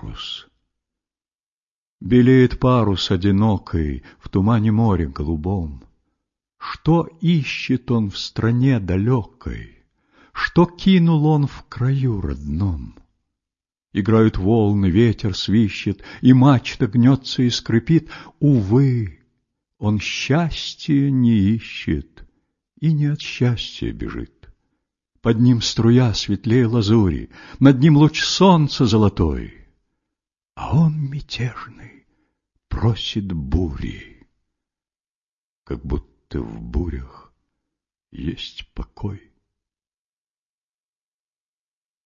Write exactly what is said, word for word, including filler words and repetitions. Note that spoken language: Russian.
парус. Белеет парус одинокий в тумане моря голубом. Что ищет он в стране далекой? Что кинул он в краю родном? Играют волны, ветер свищет, и мачта гнется и скрипит. Увы, он счастья не ищет и не от счастья бежит. Под ним струя светлее лазури, над ним луч солнца золотой, а он мятежный просит бури, как будто в бурях есть покой.